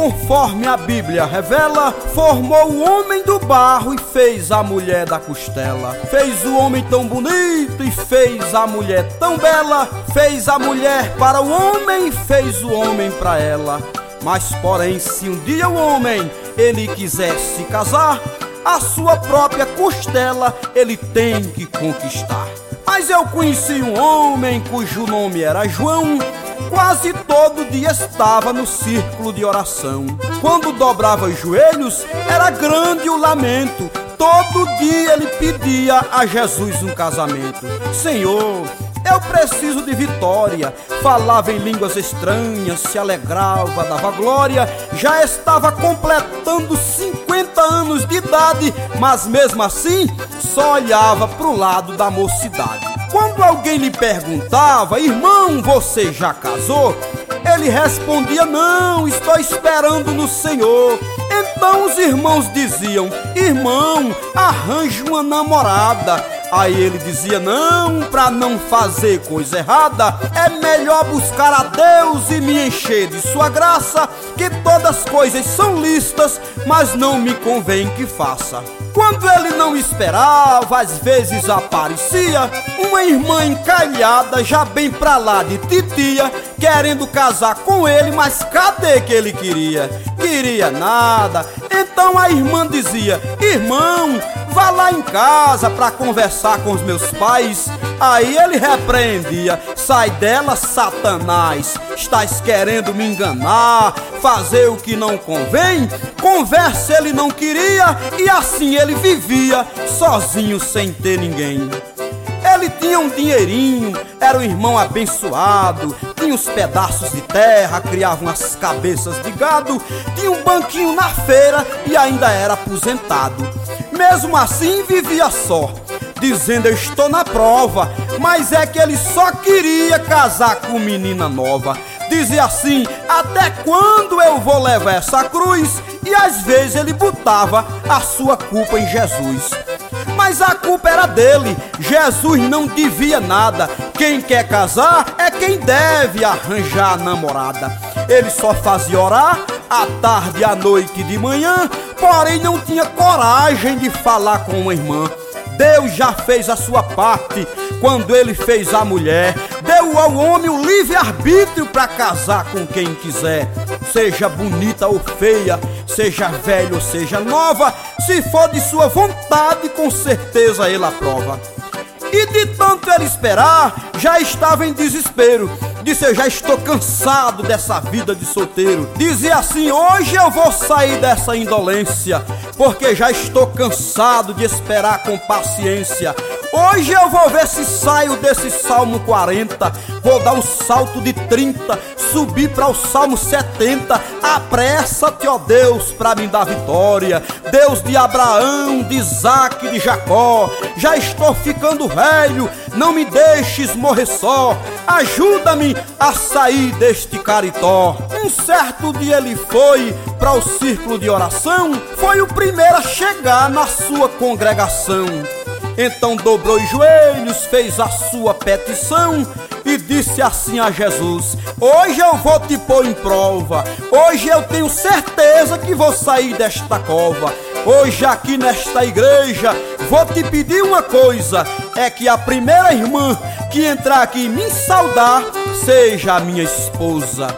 conforme a Bíblia revela, formou o homem do barro e fez a mulher da costela. Fez o homem tão bonito e fez a mulher tão bela. Fez a mulher para o homem e fez o homem para ela. Mas porém, se um dia o homem ele quiser se casar, a sua própria costela ele tem que conquistar. Mas eu conheci um homem cujo nome era João. Quase todo dia estava no círculo de oração. Quando dobrava os joelhos, era grande o lamento. Todo dia ele pedia a Jesus um casamento. Senhor, eu preciso de vitória. Falava em línguas estranhas, se alegrava, dava glória. Já estava completando 50 anos de idade, mas mesmo assim só olhava para o lado da mocidade. Quando alguém lhe perguntava: irmão, você já casou? Ele respondia: não, estou esperando no Senhor. Então os irmãos diziam: irmão, arranje uma namorada. Aí ele dizia: não, para não fazer coisa errada, é melhor buscar a Deus e me encher de sua graça, que todas as coisas são lícitas, mas não me convém que faça. Quando ele não esperava, às vezes aparecia uma irmã encalhada, já bem pra lá de titia, querendo casar com ele, mas cadê que ele queria? Queria nada. Então a irmã dizia: irmão, vá lá em casa para conversar com os meus pais. Aí ele repreendia: sai dela, Satanás, estás querendo me enganar, fazer o que não convém. Conversa ele não queria e assim ele vivia sozinho sem ter ninguém. Ele tinha um dinheirinho, era um irmão abençoado, tinha uns pedaços de terra, criava umas cabeças de gado, tinha um banquinho na feira e ainda era aposentado. Mesmo assim vivia só, dizendo: eu estou na prova, mas é que ele só queria casar com menina nova. Dizia assim: até quando eu vou levar essa cruz? E às vezes ele botava a sua culpa em Jesus. Mas a culpa era dele, Jesus não devia nada. Quem quer casar é quem deve arranjar a namorada. Ele só fazia orar à tarde, à noite e de manhã, porém não tinha coragem de falar com uma irmã. Deus já fez a sua parte quando ele fez a mulher. Deu ao homem o livre-arbítrio para casar com quem quiser. Seja bonita ou feia, seja velha ou seja nova, se for de sua vontade, com certeza ele aprova. E de tanto ele esperar, já estava em desespero. Disse: eu já estou cansado dessa vida de solteiro. Dizia assim: hoje eu vou sair dessa indolência, porque já estou cansado de esperar com paciência. Hoje eu vou ver se saio desse Salmo 40, vou dar um salto de 30, subir para o Salmo 70. Apressa-te, ó Deus, para me dar vitória. Deus de Abraão, de Isaque e de Jacó, já estou ficando velho, não me deixes morrer só. Ajuda-me a sair deste caritó. Um certo dia ele foi para o círculo de oração, foi o primeiro a chegar na sua congregação. Então dobrou os joelhos, fez a sua petição e disse assim a Jesus: hoje eu vou te pôr em prova, hoje eu tenho certeza que vou sair desta cova. Hoje aqui nesta igreja vou te pedir uma coisa, é que a primeira irmã que entrar aqui e me saudar seja a minha esposa.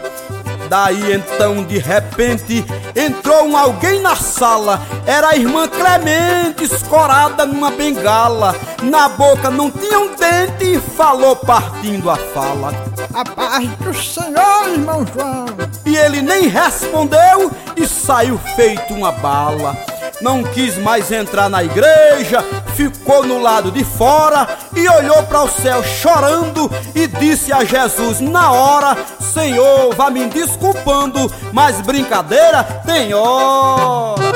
Daí então de repente entrou alguém na sala. Era a irmã Clemente, escorada numa bengala. Na boca não tinha um dente e falou partindo a fala: a paz do Senhor, irmão João. E ele nem respondeu e saiu feito uma bala. Não quis mais entrar na igreja, ficou no lado de fora e olhou para o céu chorando e disse a Jesus na hora: Senhor, vá me desculpando, mas brincadeira tem hora.